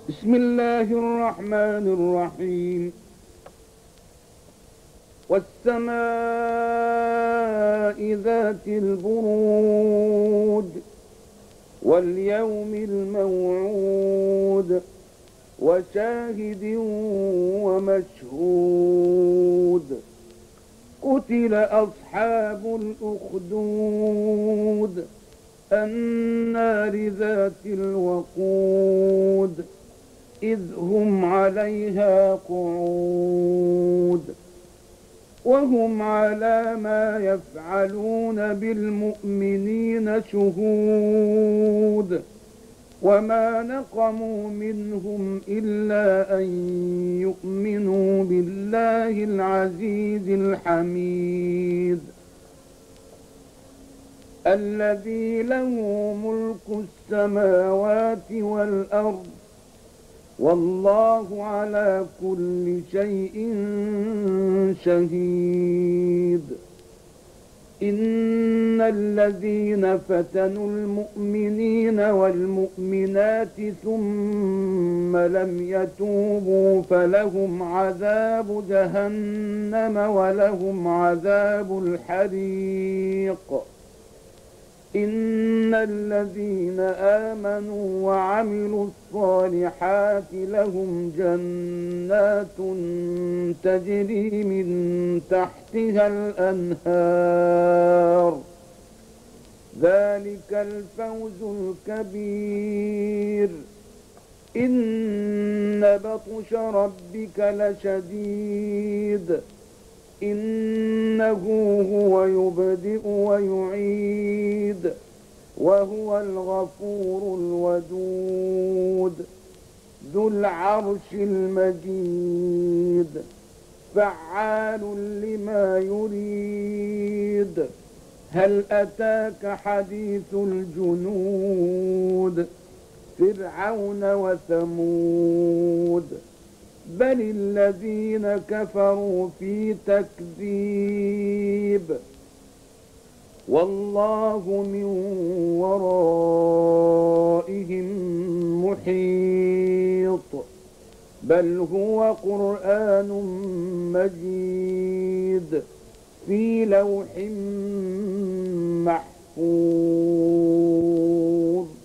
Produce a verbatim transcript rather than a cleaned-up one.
بسم الله الرحمن الرحيم. والسماء ذات البرود واليوم الموعود وشاهد ومشهود. قتل أصحاب الأخدود النار ذات الوقود إذ هم عليها قعود وهم على ما يفعلون بالمؤمنين شهود. وما نقموا منهم إلا أن يؤمنوا بالله العزيز الحميد الذي له ملك السماوات والأرض والله على كل شيء شهيد. إن الذين فتنوا المؤمنين والمؤمنات ثم لم يتوبوا فلهم عذاب جهنم ولهم عذاب الحريق. إن الذين آمنوا وعملوا الصالحات لهم جنات تجري من تحتها الأنهار ذلك الفوز الكبير. إن بطش ربك لشديد إنه هو يبدئ ويعيد وهو الغفور الودود ذو العرش المجيد فعال لما يريد. هل أتاك حديث الجنود فرعون وثمود بل الذين كفروا في تكذيب والله من ورائهم محيط. بل هو قرآن مجيد في لوح محفوظ.